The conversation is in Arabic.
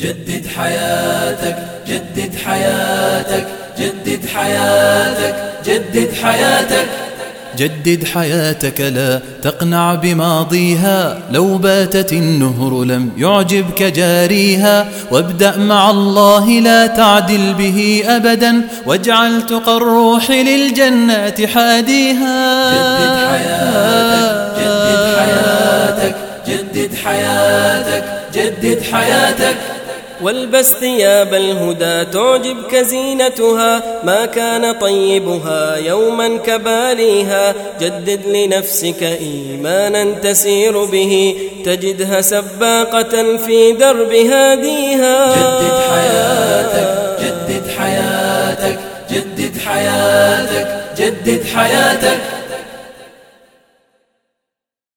جدد حياتك، جدد حياتك، جدد حياتك، جدد حياتك. جدد حياتك، لا تقنع بماضيها، لو باتت النهر لم يعجبك جاريها، وابدأ مع الله لا تعدل به أبدا، واجعل تقى الروح للجنات حاديها. جدد حياتك، جدد حياتك، جدد حياتك، جدد حياتك. والبس ثياب الهدى تعجبك زينتها، ما كان طيبها يوما كباليها. جدد لنفسك إيمانا تسير به، تجدها سباقة في درب هاديها. جدد حياتك، جدد حياتك، جدد حياتك، جدد حياتك.